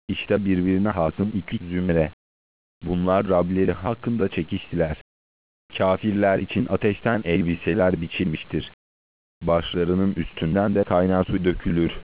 İşte birbirine hasım iki zümre. Bunlar Rableri hakkında çekiştiler. Kafirler için ateşten elbiseler biçilmiştir. Başlarının üstünden de kaynar su dökülür.